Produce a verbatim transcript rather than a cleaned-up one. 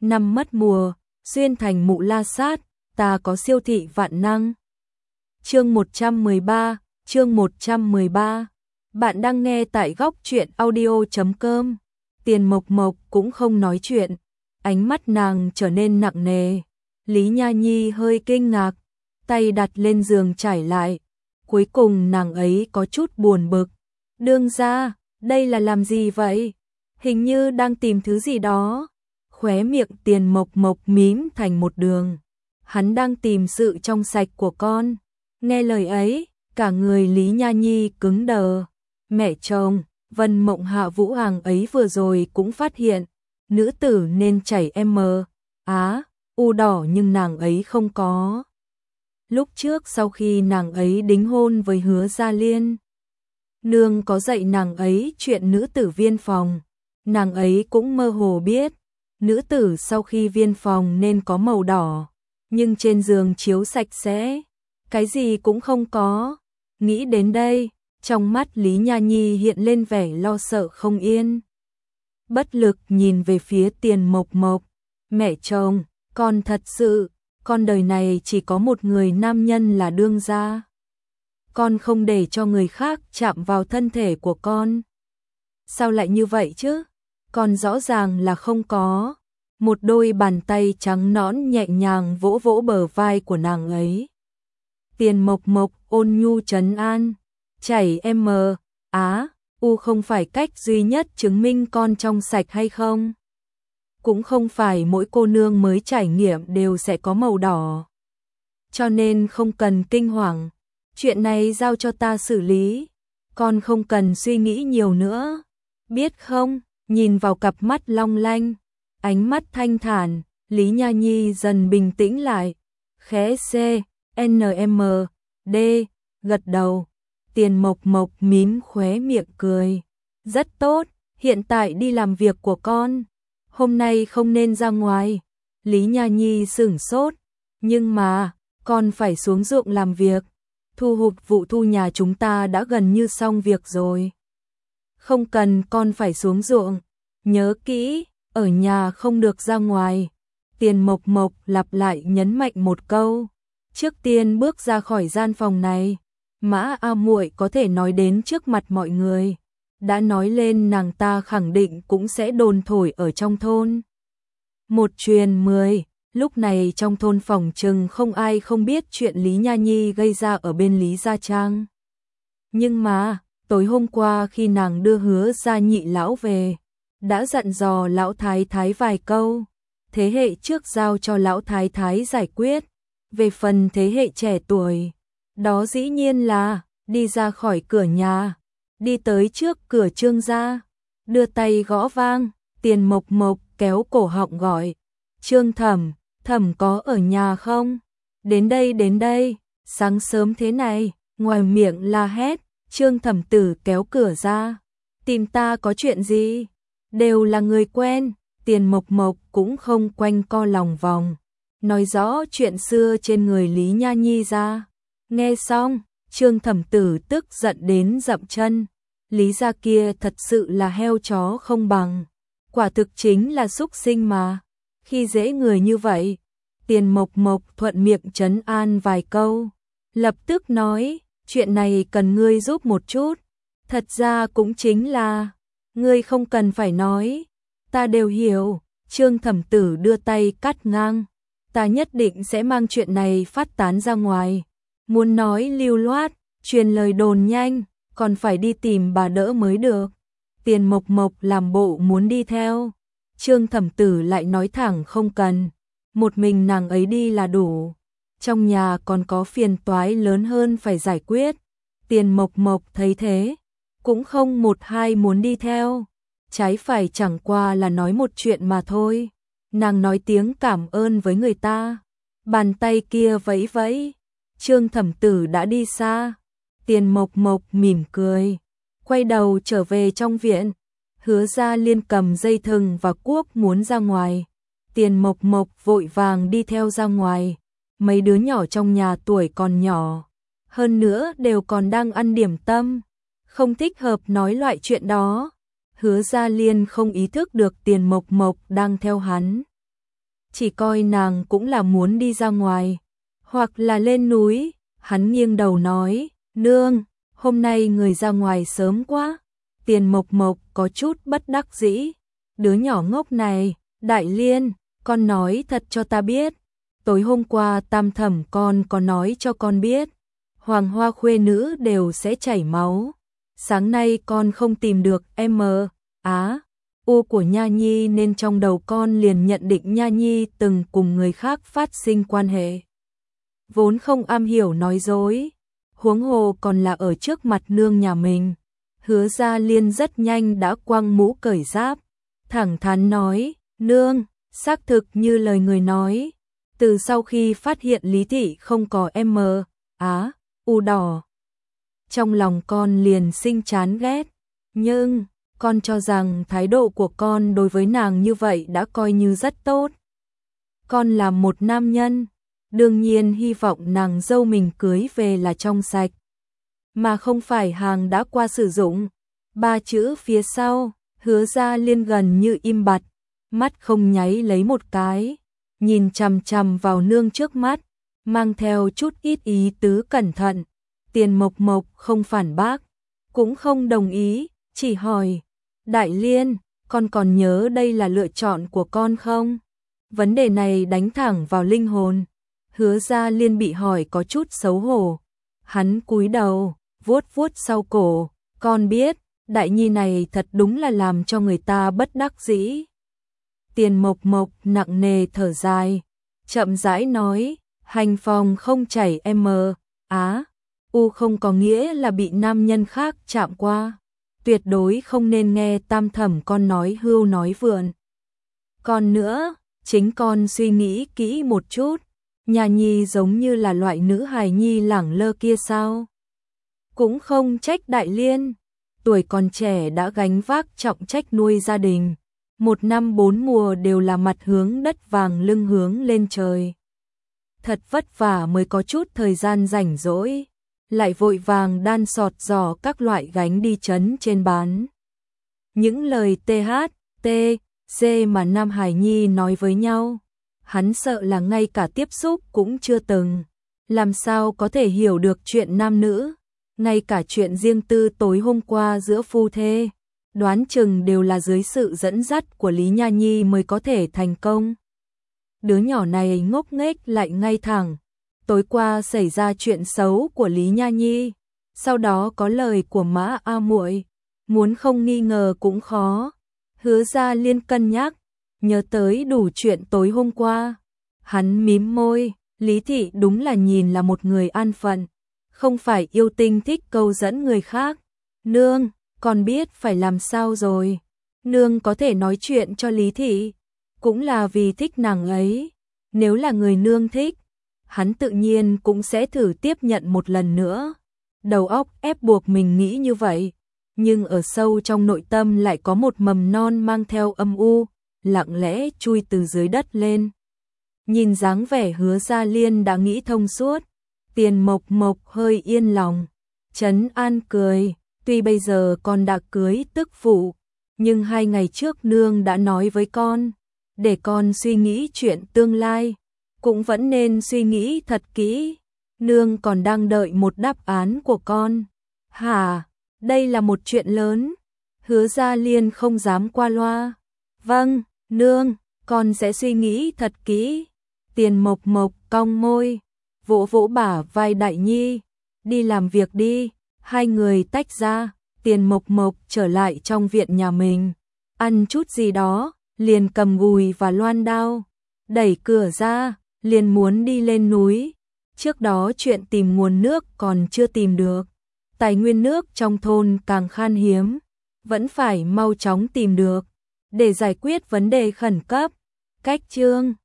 năm mất mùa, xuyên thành mụ la sát, ta có siêu thị vạn năng. Chương một trăm mười ba, chương một trăm mười ba. Bạn đang nghe tại góc truyện audio chấm com. Tiền Mộc Mộc cũng không nói chuyện, ánh mắt nàng trở nên nặng nề. Lý Nha Nhi hơi kinh ngạc, tay đặt lên giường trải lại. Cuối cùng nàng ấy có chút buồn bực. Đương gia, đây là làm gì vậy? Hình như đang tìm thứ gì đó. Khóe miệng Tiền Mộc Mộc mím thành một đường. Hắn đang tìm sự trong sạch của con. Nghe lời ấy, cả người Lý Nha Nhi cứng đờ. Mẹ chồng, Vân Mộng Hạ Vũ Hàng ấy vừa rồi cũng phát hiện, nữ tử nên chảy M, Á, U đỏ nhưng nàng ấy không có. Lúc trước sau khi nàng ấy đính hôn với Hứa Gia Liên, nương có dạy nàng ấy chuyện nữ tử viên phòng, nàng ấy cũng mơ hồ biết, nữ tử sau khi viên phòng nên có màu đỏ, nhưng trên giường chiếu sạch sẽ, cái gì cũng không có. Nghĩ đến đây, trong mắt Lý Nha Nhi hiện lên vẻ lo sợ không yên. Bất lực nhìn về phía Tiền Mộc Mộc, mẹ chồng, con thật sự, con đời này chỉ có một người nam nhân là đương gia. Con không để cho người khác chạm vào thân thể của con. Sao lại như vậy chứ? Con rõ ràng là không có. Một đôi bàn tay trắng nõn nhẹ nhàng vỗ vỗ bờ vai của nàng ấy. Tiền Mộc Mộc ôn nhu trấn an. Chảy M, Á, U không phải cách duy nhất chứng minh con trong sạch hay không? Cũng không phải mỗi cô nương mới trải nghiệm đều sẽ có màu đỏ. Cho nên không cần kinh hoàng. Chuyện này giao cho ta xử lý. Con không cần suy nghĩ nhiều nữa. Biết không? Nhìn vào cặp mắt long lanh, ánh mắt thanh thản, Lý Nha Nhi dần bình tĩnh lại. Khẽ C, N M, D, gật đầu. Tiền Mộc Mộc mím khóe miệng cười. Rất tốt, hiện tại đi làm việc của con. Hôm nay không nên ra ngoài. Lý Nha Nhi sửng sốt. Nhưng mà, con phải xuống ruộng làm việc. Thu hoạch vụ thu nhà chúng ta đã gần như xong việc rồi. Không cần con phải xuống ruộng. Nhớ kỹ, ở nhà không được ra ngoài. Tiền Mộc Mộc lặp lại nhấn mạnh một câu. Trước tiên bước ra khỏi gian phòng này, Mã A Muội có thể nói đến trước mặt mọi người. Đã nói lên nàng ta khẳng định cũng sẽ đồn thổi ở trong thôn. Một truyền mười, lúc này trong thôn phòng trừng không ai không biết chuyện Lý Nha Nhi gây ra ở bên Lý Gia Trang. Nhưng mà, tối hôm qua khi nàng đưa Hứa Gia nhị lão về, đã dặn dò lão thái thái vài câu. Thế hệ trước giao cho lão thái thái giải quyết. Về phần thế hệ trẻ tuổi, đó dĩ nhiên là đi ra khỏi cửa nhà, đi tới trước cửa Trương gia, đưa tay gõ vang. Tiền Mộc Mộc kéo cổ họng gọi, Trương Thẩm, Thẩm có ở nhà không? Đến đây đến đây, sáng sớm thế này, ngoài miệng la hét. Trương Thẩm Tử kéo cửa ra, tìm ta có chuyện gì? Đều là người quen. Tiền Mộc Mộc cũng không quanh co lòng vòng, nói rõ chuyện xưa trên người Lý Nha Nhi ra. Nghe xong, Trương Thẩm Tử tức giận đến dậm chân. Lý gia kia thật sự là heo chó không bằng. Quả thực chính là súc sinh mà. Khi dễ người như vậy, Tiền Mộc Mộc thuận miệng trấn an vài câu. Lập tức nói, chuyện này cần ngươi giúp một chút. Thật ra cũng chính là, ngươi không cần phải nói. Ta đều hiểu. Trương Thẩm Tử đưa tay cắt ngang. Ta nhất định sẽ mang chuyện này phát tán ra ngoài. Muốn nói lưu loát, truyền lời đồn nhanh, còn phải đi tìm bà đỡ mới được. Tiền Mộc Mộc làm bộ muốn đi theo. Trương Thẩm Tử lại nói thẳng không cần. Một mình nàng ấy đi là đủ. Trong nhà còn có phiền toái lớn hơn phải giải quyết. Tiền Mộc Mộc thấy thế, cũng không một hai muốn đi theo. Trái phải chẳng qua là nói một chuyện mà thôi. Nàng nói tiếng cảm ơn với người ta. Bàn tay kia vẫy vẫy. Trương Thẩm Tử đã đi xa. Tiền Mộc Mộc mỉm cười, quay đầu trở về trong viện. Hứa Gia Liên cầm dây thừng và cuốc muốn ra ngoài. Tiền Mộc Mộc vội vàng đi theo ra ngoài. Mấy đứa nhỏ trong nhà tuổi còn nhỏ, hơn nữa đều còn đang ăn điểm tâm, không thích hợp nói loại chuyện đó. Hứa Gia Liên không ý thức được Tiền Mộc Mộc đang theo hắn. chỉ coi nàng cũng là muốn đi ra ngoài, hoặc là lên núi. Hắn nghiêng đầu nói, nương, hôm nay người ra ngoài sớm quá. Tiền Mộc Mộc có chút bất đắc dĩ, đứa nhỏ ngốc này, Đại Liên, con nói thật cho ta biết. Tối hôm qua Tam Thẩm con có nói cho con biết, Hoàng Hoa khuê nữ đều sẽ chảy máu. Sáng nay con không tìm được M, Á, U của Nha Nhi nên trong đầu con liền nhận định Nha Nhi từng cùng người khác phát sinh quan hệ. Vốn không am hiểu nói dối, huống hồ còn là ở trước mặt nương nhà mình. Hứa Gia Liên rất nhanh đã quăng mũ cởi giáp, thẳng thắn nói, nương, xác thực như lời người nói. Từ sau khi phát hiện Lý Thị không có M, Á, U đỏ, trong lòng con liền sinh chán ghét. Nhưng, con cho rằng thái độ của con đối với nàng như vậy đã coi như rất tốt. Con là một nam nhân, đương nhiên hy vọng nàng dâu mình cưới về là trong sạch, mà không phải hàng đã qua sử dụng. Ba chữ phía sau, Hứa Gia Liên gần như im bặt, mắt không nháy lấy một cái, nhìn chằm chằm vào nương trước mắt, mang theo chút ít ý tứ cẩn thận. Tiền Mộc Mộc không phản bác, cũng không đồng ý, chỉ hỏi, Đại Liên, con còn nhớ đây là lựa chọn của con không? Vấn đề này đánh thẳng vào linh hồn. Hứa Gia Liên bị hỏi có chút xấu hổ. Hắn cúi đầu, vuốt vuốt sau cổ, con biết, Đại Nhi này thật đúng là làm cho người ta bất đắc dĩ. Tiền Mộc Mộc nặng nề thở dài, chậm rãi nói, hành phòng không chảy M, Á, U không có nghĩa là bị nam nhân khác chạm qua. Tuyệt đối không nên nghe Tam Thẩm con nói hưu nói vượn. Còn nữa, chính con suy nghĩ kỹ một chút, Nha Nhi giống như là loại nữ hài nhi lẳng lơ kia sao? Cũng không trách Đại Liên, tuổi còn trẻ đã gánh vác trọng trách nuôi gia đình. Một năm bốn mùa đều là mặt hướng đất vàng lưng hướng lên trời. Thật vất vả mới có chút thời gian rảnh rỗi, lại vội vàng đan sọt giỏ các loại gánh đi trấn trên bán. Những lời tê hát, tê, xê mà Nam Hải Nhi nói với nhau, hắn sợ là ngay cả tiếp xúc cũng chưa từng, làm sao có thể hiểu được chuyện nam nữ, ngay cả chuyện riêng tư tối hôm qua giữa phu thê, đoán chừng đều là dưới sự dẫn dắt của Lý Nha Nhi mới có thể thành công. Đứa nhỏ này ngốc nghếch lại ngay thẳng. Tối qua xảy ra chuyện xấu của Lý Nha Nhi, sau đó có lời của Mã A Muội, muốn không nghi ngờ cũng khó. Hứa Gia Liên cân nhắc, nhớ tới đủ chuyện tối hôm qua, hắn mím môi, Lý Thị đúng là nhìn là một người an phận, không phải yêu tinh thích câu dẫn người khác. Nương, con biết phải làm sao rồi. Nương có thể nói chuyện cho Lý Thị, cũng là vì thích nàng ấy. Nếu là người nương thích, hắn tự nhiên cũng sẽ thử tiếp nhận một lần nữa. Đầu óc ép buộc mình nghĩ như vậy, nhưng ở sâu trong nội tâm lại có một mầm non mang theo âm u, lặng lẽ chui từ dưới đất lên. Nhìn dáng vẻ Hứa Gia Liên đã nghĩ thông suốt, Tiền Mộc Mộc hơi yên lòng, trấn an cười, tuy bây giờ con đã cưới tức phụ, nhưng hai ngày trước nương đã nói với con, để con suy nghĩ chuyện tương lai, cũng vẫn nên suy nghĩ thật kỹ. Nương còn đang đợi một đáp án của con. Hả, đây là một chuyện lớn. Hứa Gia Liên không dám qua loa. Vâng, nương, con sẽ suy nghĩ thật kỹ. Tiền Mộc Mộc cong môi, vỗ vỗ bả vai Đại Nhi, đi làm việc đi. Hai người tách ra, Tiền Mộc Mộc trở lại trong viện nhà mình, ăn chút gì đó, liền cầm gùi và loan đao, đẩy cửa ra, liền muốn đi lên núi. Trước đó chuyện tìm nguồn nước còn chưa tìm được, tài nguyên nước trong thôn càng khan hiếm, vẫn phải mau chóng tìm được, để giải quyết vấn đề khẩn cấp. Cách chương